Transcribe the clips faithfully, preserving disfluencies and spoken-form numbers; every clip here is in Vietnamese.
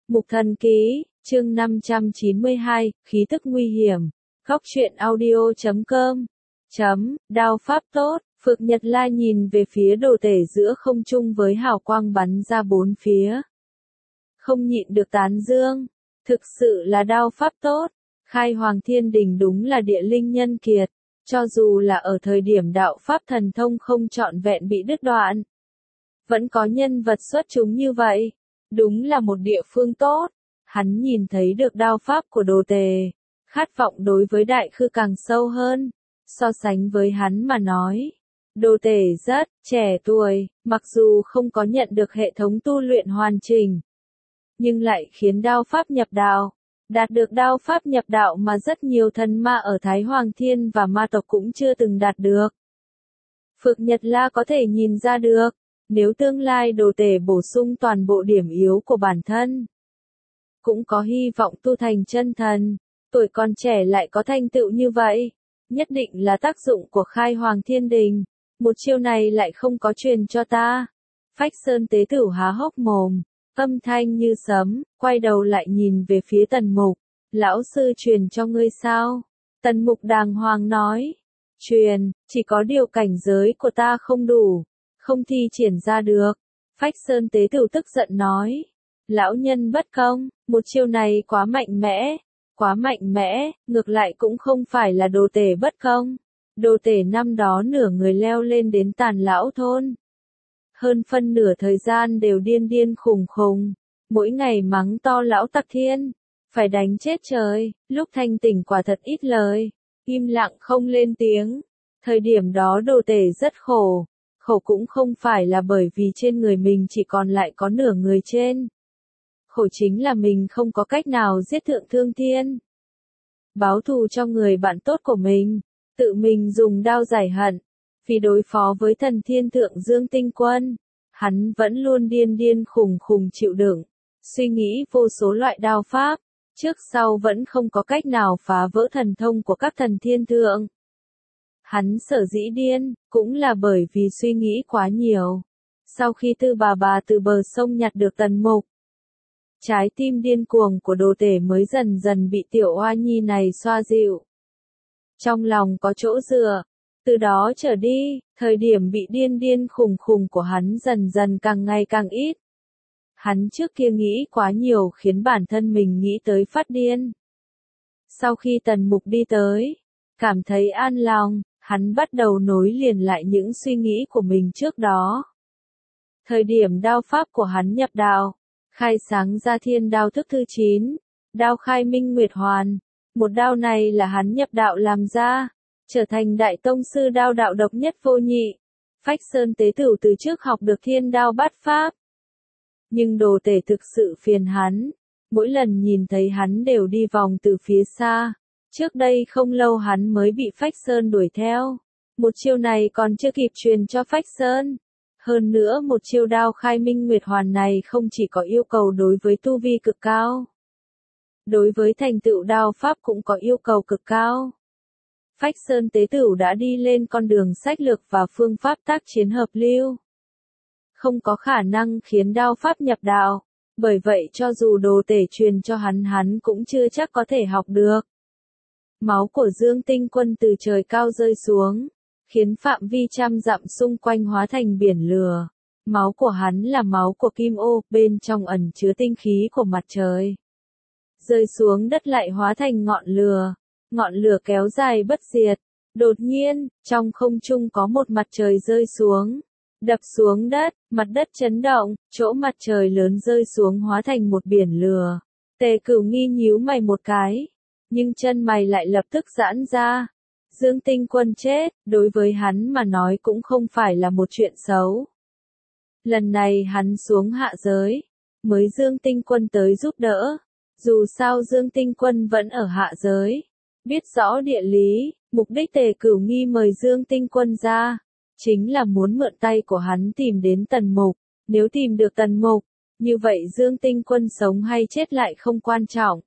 Mục Thần Ký, chương năm trăm chín mươi hai, khí tức nguy hiểm. Góc truyện audio chấm com. Chấm, đao pháp tốt, Phượng Nhật La nhìn về phía đồ tể giữa không trung với hào quang bắn ra bốn phía. Không nhịn được tán dương, thực sự là đao pháp tốt, Khai Hoàng Thiên Đình đúng là địa linh nhân kiệt, cho dù là ở thời điểm đạo pháp thần thông không trọn vẹn bị đứt đoạn. Vẫn có nhân vật xuất chúng như vậy, đúng là một địa phương tốt, hắn nhìn thấy được đao pháp của đồ tề, khát vọng đối với đại khư càng sâu hơn, so sánh với hắn mà nói. Đồ tề rất trẻ tuổi, mặc dù không có nhận được hệ thống tu luyện hoàn chỉnh, nhưng lại khiến đao pháp nhập đạo, đạt được đao pháp nhập đạo mà rất nhiều thần ma ở Thái Hoàng Thiên và ma tộc cũng chưa từng đạt được. Phượng Nhật La có thể nhìn ra được, nếu tương lai đồ tể bổ sung toàn bộ điểm yếu của bản thân, cũng có hy vọng tu thành chân thần, tuổi còn trẻ lại có thành tựu như vậy, nhất định là tác dụng của Khai Hoàng Thiên Đình, một chiêu này lại không có truyền cho ta. Phách Sơn Tế Tửu há hốc mồm, âm thanh như sấm, quay đầu lại nhìn về phía Tần Mục, lão sư truyền cho ngươi sao? Tần Mục đàng hoàng nói, truyền, chỉ có điều cảnh giới của ta không đủ, không thi triển ra được. Phách Sơn Tế Tửu tức giận nói, lão nhân bất công, một chiêu này quá mạnh mẽ, quá mạnh mẽ, ngược lại cũng không phải là đồ tể bất công. Đồ tể năm đó nửa người leo lên đến Tàn Lão Thôn. Hơn phân nửa thời gian đều điên điên khùng khùng, mỗi ngày mắng to lão tặc thiên, phải đánh chết trời, lúc thanh tỉnh quả thật ít lời, im lặng không lên tiếng. Thời điểm đó đồ tể rất khổ, khổ cũng không phải là bởi vì trên người mình chỉ còn lại có nửa người trên. Khổ chính là mình không có cách nào giết Thượng Thương Thiên. Báo thù cho người bạn tốt của mình, tự mình dùng đao giải hận. Vì đối phó với thần thiên thượng Dương Tinh Quân, hắn vẫn luôn điên điên khùng khùng chịu đựng, suy nghĩ vô số loại đao pháp, trước sau vẫn không có cách nào phá vỡ thần thông của các thần thiên thượng. Hắn sở dĩ điên, cũng là bởi vì suy nghĩ quá nhiều. Sau khi Tư Bà Bà từ bờ sông nhặt được Tần Mục, trái tim điên cuồng của đồ tể mới dần dần bị tiểu oa nhi này xoa dịu. Trong lòng có chỗ dựa. Từ đó trở đi, thời điểm bị điên điên khùng khùng của hắn dần dần càng ngày càng ít. Hắn trước kia nghĩ quá nhiều khiến bản thân mình nghĩ tới phát điên. Sau khi Tần Mục đi tới, cảm thấy an lòng, hắn bắt đầu nối liền lại những suy nghĩ của mình trước đó. Thời điểm đao pháp của hắn nhập đạo, khai sáng ra thiên đao thức thứ chín, đao khai minh nguyệt hoàn. Một đao này là hắn nhập đạo làm ra, trở thành đại tông sư đao đạo độc nhất vô nhị. Phách Sơn Tế Tửu từ trước học được thiên đao bát pháp. Nhưng đồ tể thực sự phiền hắn, mỗi lần nhìn thấy hắn đều đi vòng từ phía xa. Trước đây không lâu hắn mới bị Phách Sơn đuổi theo. Một chiêu này còn chưa kịp truyền cho Phách Sơn. Hơn nữa một chiêu đao khai minh nguyệt hoàn này không chỉ có yêu cầu đối với tu vi cực cao. Đối với thành tựu đao pháp cũng có yêu cầu cực cao. Phách Sơn Tế Tửu đã đi lên con đường sách lược và phương pháp tác chiến hợp lưu. Không có khả năng khiến đao pháp nhập đạo, bởi vậy cho dù đồ tể truyền cho hắn hắn cũng chưa chắc có thể học được. Máu của Dương Tinh Quân từ trời cao rơi xuống, khiến phạm vi trăm dặm xung quanh hóa thành biển lửa. Máu của hắn là máu của kim ô, bên trong ẩn chứa tinh khí của mặt trời. Rơi xuống đất lại hóa thành ngọn lửa. Ngọn lửa kéo dài bất diệt. Đột nhiên, trong không trung có một mặt trời rơi xuống. Đập xuống đất, mặt đất chấn động, chỗ mặt trời lớn rơi xuống hóa thành một biển lửa. Tề Cửu Nghi nhíu mày một cái, nhưng chân mày lại lập tức giãn ra. Dương Tinh Quân chết, đối với hắn mà nói cũng không phải là một chuyện xấu. Lần này hắn xuống hạ giới, mới Dương Tinh Quân tới giúp đỡ. Dù sao Dương Tinh Quân vẫn ở hạ giới. Biết rõ địa lý, mục đích Tề Cửu Nghi mời Dương Tinh Quân ra, chính là muốn mượn tay của hắn tìm đến Tần Mục. Nếu tìm được Tần Mục, như vậy Dương Tinh Quân sống hay chết lại không quan trọng.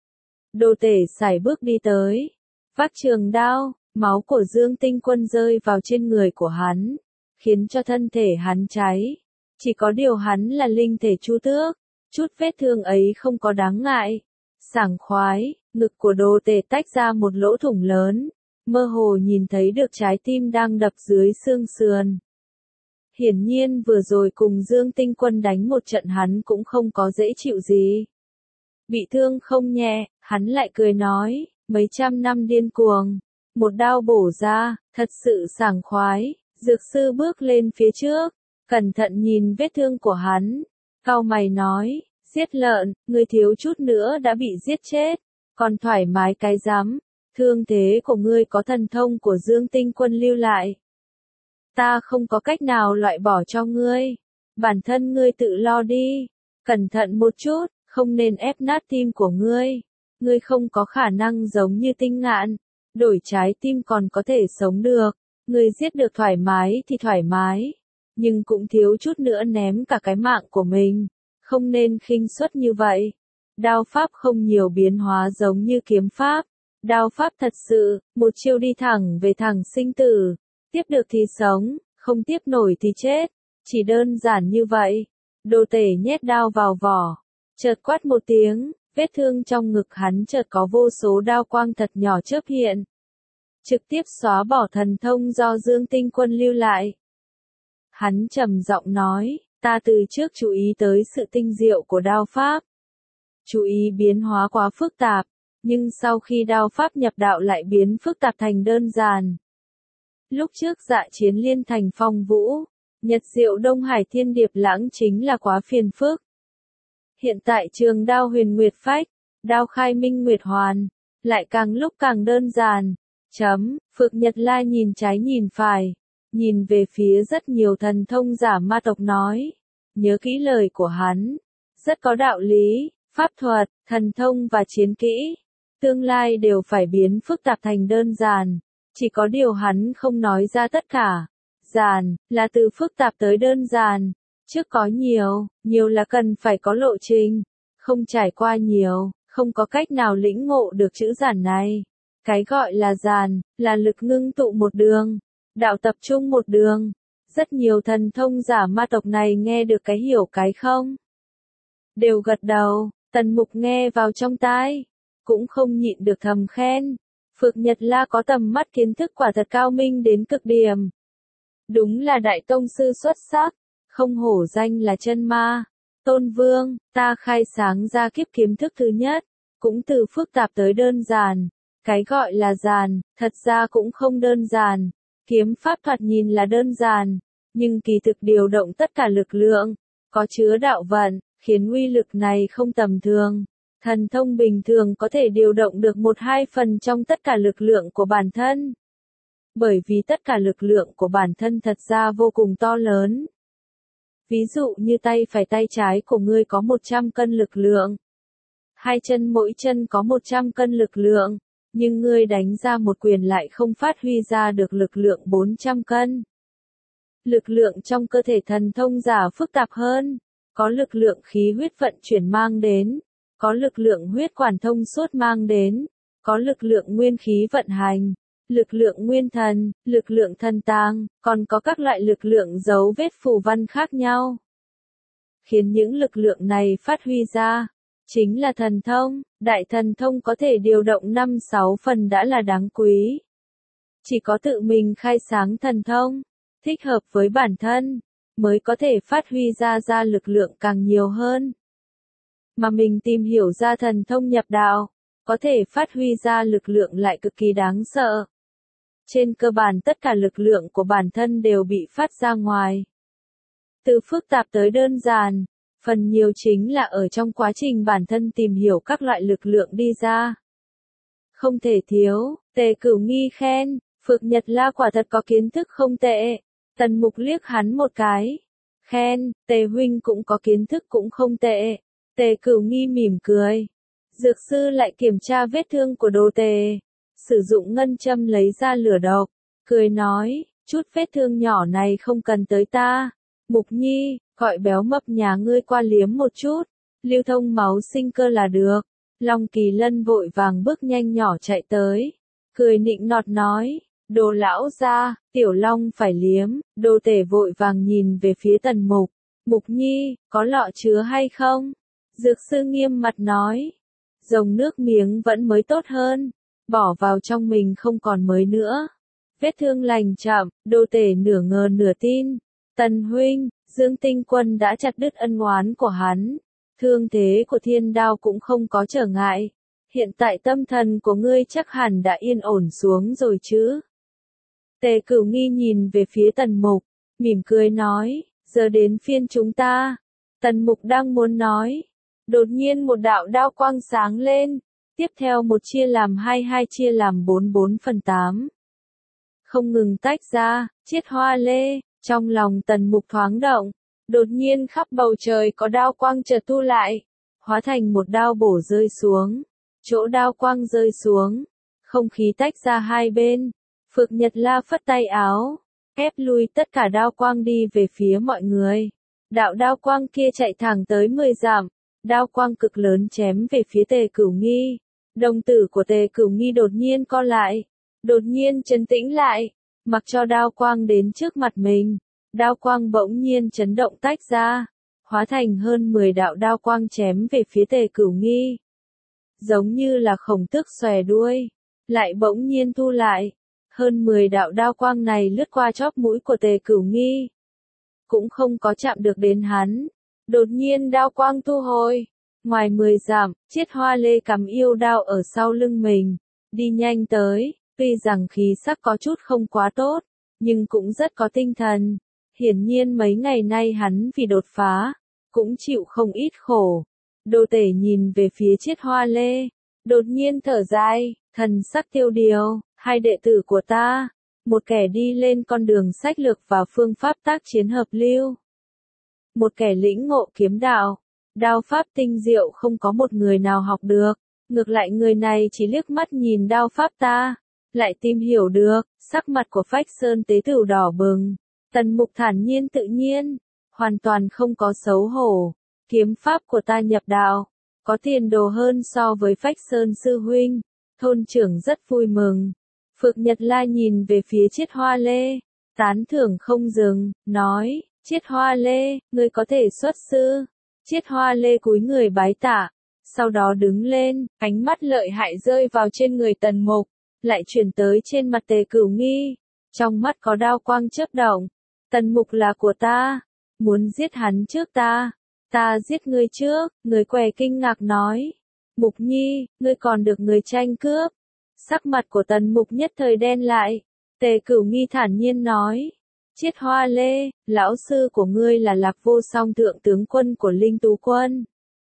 Đồ tể sải bước đi tới, vác trường đao, máu của Dương Tinh Quân rơi vào trên người của hắn, khiến cho thân thể hắn cháy. Chỉ có điều hắn là linh thể Chu Tước, chút vết thương ấy không có đáng ngại. Sảng khoái, ngực của Đồ Tể tách ra một lỗ thủng lớn, mơ hồ nhìn thấy được trái tim đang đập dưới xương sườn. Hiển nhiên vừa rồi cùng Dương Tinh Quân đánh một trận hắn cũng không có dễ chịu gì. Bị thương không nhẹ, hắn lại cười nói, mấy trăm năm điên cuồng, một đao bổ ra, thật sự sảng khoái. Dược sư bước lên phía trước, cẩn thận nhìn vết thương của hắn, cau mày nói, giết lợn, ngươi thiếu chút nữa đã bị giết chết, còn thoải mái cái rắm, thương thế của ngươi có thần thông của Dương Tinh Quân lưu lại. Ta không có cách nào loại bỏ cho ngươi, bản thân ngươi tự lo đi, cẩn thận một chút, không nên ép nát tim của ngươi, ngươi không có khả năng giống như Tinh Ngạn, đổi trái tim còn có thể sống được, ngươi giết được thoải mái thì thoải mái, nhưng cũng thiếu chút nữa ném cả cái mạng của mình, không nên khinh suất như vậy. Đao pháp không nhiều biến hóa giống như kiếm pháp, đao pháp thật sự, một chiêu đi thẳng về thẳng sinh tử, tiếp được thì sống, không tiếp nổi thì chết, chỉ đơn giản như vậy. Đồ Tể nhét đao vào vỏ, chợt quát một tiếng, vết thương trong ngực hắn chợt có vô số đao quang thật nhỏ chớp hiện, trực tiếp xóa bỏ thần thông do Dương Tinh Quân lưu lại. Hắn trầm giọng nói, ta từ trước chú ý tới sự tinh diệu của đao pháp, chú ý biến hóa quá phức tạp, nhưng sau khi đao pháp nhập đạo lại biến phức tạp thành đơn giản. Lúc trước Dạ Chiến Liên thành Phong Vũ, Nhật Diệu Đông Hải Thiên Điệp Lãng chính là quá phiền phức. Hiện tại Trường Đao Huyền Nguyệt Phách, Đao Khai Minh Nguyệt Hoàn, lại càng lúc càng đơn giản. Chấm, Phượng Nhật La nhìn trái nhìn phải, nhìn về phía rất nhiều thần thông giả ma tộc nói, nhớ kỹ lời của hắn, rất có đạo lý, pháp thuật, thần thông và chiến kỹ, tương lai đều phải biến phức tạp thành đơn giản, chỉ có điều hắn không nói ra tất cả. Giản, là từ phức tạp tới đơn giản, trước có nhiều, nhiều là cần phải có lộ trình, không trải qua nhiều, không có cách nào lĩnh ngộ được chữ giản này. Cái gọi là giản, là lực ngưng tụ một đường, đạo tập trung một đường. Rất nhiều thần thông giả ma tộc này nghe được cái hiểu cái không, đều gật đầu. Tần Mục nghe vào trong tai, cũng không nhịn được thầm khen. Phượng Nhật La có tầm mắt kiến thức quả thật cao minh đến cực điểm. Đúng là đại tông sư xuất sắc, không hổ danh là chân ma. Tôn Vương, ta khai sáng ra kiếp kiếm thức thứ nhất, cũng từ phức tạp tới đơn giản. Cái gọi là giản, thật ra cũng không đơn giản. Kiếm pháp thoạt nhìn là đơn giản, nhưng kỳ thực điều động tất cả lực lượng, có chứa đạo vận, khiến uy lực này không tầm thường. Thần thông bình thường có thể điều động được một hai phần trong tất cả lực lượng của bản thân. Bởi vì tất cả lực lượng của bản thân thật ra vô cùng to lớn. Ví dụ như tay phải tay trái của ngươi có một trăm cân lực lượng. Hai chân mỗi chân có một trăm cân lực lượng. Nhưng ngươi đánh ra một quyền lại không phát huy ra được lực lượng bốn trăm cân. Lực lượng trong cơ thể thần thông giả phức tạp hơn. Có lực lượng khí huyết vận chuyển mang đến. Có lực lượng huyết quản thông suốt mang đến. Có lực lượng nguyên khí vận hành. Lực lượng nguyên thần, lực lượng thần tàng, còn có các loại lực lượng dấu vết phù văn khác nhau. Khiến những lực lượng này phát huy ra, chính là thần thông. Đại thần thông có thể điều động năm sáu phần đã là đáng quý. Chỉ có tự mình khai sáng thần thông, thích hợp với bản thân, mới có thể phát huy ra ra lực lượng càng nhiều hơn. Mà mình tìm hiểu ra thần thông nhập đạo, có thể phát huy ra lực lượng lại cực kỳ đáng sợ. Trên cơ bản tất cả lực lượng của bản thân đều bị phát ra ngoài. Từ phức tạp tới đơn giản, phần nhiều chính là ở trong quá trình bản thân tìm hiểu các loại lực lượng đi ra. Không thể thiếu, Tề Cửu Nghi khen, Phượng Nhật La quả thật có kiến thức không tệ. Tần Mục liếc hắn một cái, khen, Tề huynh cũng có kiến thức cũng không tệ. Tề Cửu Nghi mỉm cười. Dược sư lại kiểm tra vết thương của Đồ Tề, sử dụng ngân châm lấy ra lửa độc, cười nói, chút vết thương nhỏ này không cần tới ta. Mục Nhi, gọi béo mập nhà ngươi qua liếm một chút, lưu thông máu sinh cơ là được. Long Kỳ Lân vội vàng bước nhanh nhỏ chạy tới, cười nịnh nọt nói, Đồ lão gia, Tiểu Long phải liếm. Đồ Tể vội vàng nhìn về phía Tần Mục, Mục Nhi, có lọ chứa hay không? Dược sư nghiêm mặt nói. Dòng nước miếng vẫn mới tốt hơn. Bỏ vào trong mình không còn mới nữa. Vết thương lành chậm, đồ tể nửa ngờ nửa tin. Tần huynh, Dương Tinh Quân đã chặt đứt ân oán của hắn. Thương thế của thiên đao cũng không có trở ngại. Hiện tại tâm thần của ngươi chắc hẳn đã yên ổn xuống rồi chứ. Tề Cửu Nghi nhìn về phía Tần Mục, mỉm cười nói, giờ đến phiên chúng ta. Tần Mục đang muốn nói. Đột nhiên một đạo đao quang sáng lên. Tiếp theo một chia làm hai, hai chia làm bốn, bốn phần tám. Không ngừng tách ra, chiết hoa lê. Trong lòng Tần Mục thoáng động. Đột nhiên khắp bầu trời có đao quang chợt thu lại. Hóa thành một đao bổ rơi xuống. Chỗ đao quang rơi xuống. Không khí tách ra hai bên. Phượng Nhật La phất tay áo. Ép lui tất cả đao quang đi về phía mọi người. Đạo đao quang kia chạy thẳng tới mười dặm. Đao quang cực lớn chém về phía Tề Cửu Nghi. Đồng tử của Tề Cửu Nghi đột nhiên co lại. Đột nhiên trấn tĩnh lại. Mặc cho đao quang đến trước mặt mình. Đao quang bỗng nhiên chấn động tách ra. Hóa thành hơn mười đạo đao quang chém về phía Tề Cửu Nghi. Giống như là khổng tước xòe đuôi. Lại bỗng nhiên thu lại. Hơn mười đạo đao quang này lướt qua chóp mũi của Tề Cửu Nghi. Cũng không có chạm được đến hắn. Đột nhiên đao quang thu hồi. Ngoài mười dặm, chiết hoa lê cắm yêu đao ở sau lưng mình. Đi nhanh tới, tuy rằng khí sắc có chút không quá tốt, nhưng cũng rất có tinh thần. Hiển nhiên mấy ngày nay hắn vì đột phá, cũng chịu không ít khổ. Đồ tể nhìn về phía chiết hoa lê. Đột nhiên thở dài, thần sắc tiêu điều, hai đệ tử của ta. Một kẻ đi lên con đường sách lược và phương pháp tác chiến hợp lưu. Một kẻ lĩnh ngộ kiếm đạo. Đao pháp tinh diệu không có một người nào học được. Ngược lại người này chỉ liếc mắt nhìn đao pháp ta. Lại tìm hiểu được, sắc mặt của Phách Sơn tế tửu đỏ bừng. Tần Mục thản nhiên tự nhiên. Hoàn toàn không có xấu hổ. Kiếm pháp của ta nhập đạo. Có tiền đồ hơn so với Phách Sơn sư huynh. Thôn trưởng rất vui mừng. Phượng Nhật La nhìn về phía chiết hoa lê. Tán thưởng không dừng, nói. Chiết hoa lê, ngươi có thể xuất sư. Chiết hoa lê cúi người bái tạ. Sau đó đứng lên, ánh mắt lợi hại rơi vào trên người Tần Mục. Lại chuyển tới trên mặt Tề Cửu Nghi. Trong mắt có đao quang chớp động. Tần Mục là của ta. Muốn giết hắn trước ta. Ta giết ngươi trước. Người què kinh ngạc nói. Mục Nhi, ngươi còn được người tranh cướp. Sắc mặt của Tần Mục nhất thời đen lại. Tề Cửu Nghi thản nhiên nói. Chiết hoa lê, lão sư của ngươi là Lạc Vô Song thượng tướng quân của Linh Tú Quân.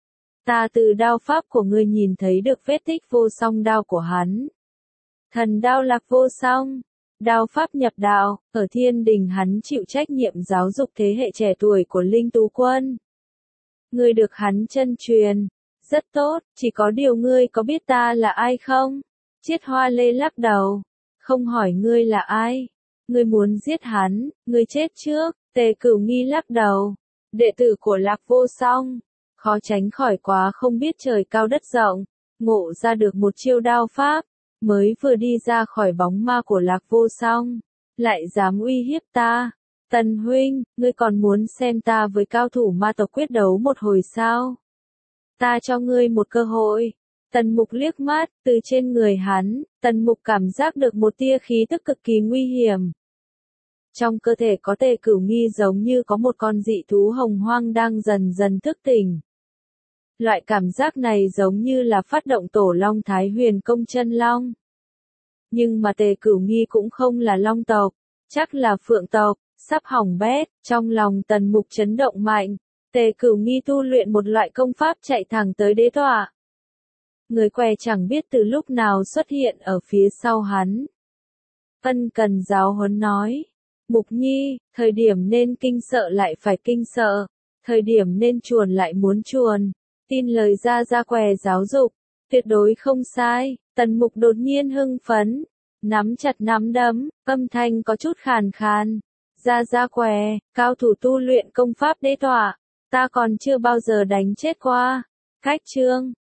Ta từ đao pháp của ngươi nhìn thấy được vết tích vô song đao của hắn. Thần đao Lạc Vô Song. Đao pháp nhập đạo, ở thiên đình hắn chịu trách nhiệm giáo dục thế hệ trẻ tuổi của Linh Tú Quân. Ngươi được hắn chân truyền. Rất tốt, chỉ có điều ngươi có biết ta là ai không? Chiết hoa lê lắc đầu. Không hỏi ngươi là ai. Ngươi muốn giết hắn, ngươi chết trước. Tề Cửu Nghi lắc đầu. Đệ tử của Lạc Vô Song. Khó tránh khỏi quá không biết trời cao đất rộng. Ngộ ra được một chiêu đao pháp. Mới vừa đi ra khỏi bóng ma của Lạc Vô Song. Lại dám uy hiếp ta. Tần huynh, ngươi còn muốn xem ta với cao thủ ma tộc quyết đấu một hồi sao? Ta cho ngươi một cơ hội. Tần Mục liếc mắt, từ trên người hắn, Tần Mục cảm giác được một tia khí tức cực kỳ nguy hiểm. Trong cơ thể có Tề Cửu Nghi giống như có một con dị thú hồng hoang đang dần dần thức tỉnh. Loại cảm giác này giống như là phát động tổ long Thái Huyền công chân long. Nhưng mà Tề Cửu Nghi cũng không là long tộc, chắc là phượng tộc, sắp hỏng bét, trong lòng Tần Mục chấn động mạnh. Tề Cửu Nghi tu luyện một loại công pháp chạy thẳng tới đế tọa. Người què chẳng biết từ lúc nào xuất hiện ở phía sau hắn. Ân cần giáo huấn nói. Mục Nhi, thời điểm nên kinh sợ lại phải kinh sợ. Thời điểm nên chuồn lại muốn chuồn. Tin lời ra ra què giáo dục. Tuyệt đối không sai. Tần Mục đột nhiên hưng phấn. Nắm chặt nắm đấm, âm thanh có chút khàn khàn. Ra ra què, cao thủ tu luyện công pháp đế tọa. Ta còn chưa bao giờ đánh chết qua. Cách chương.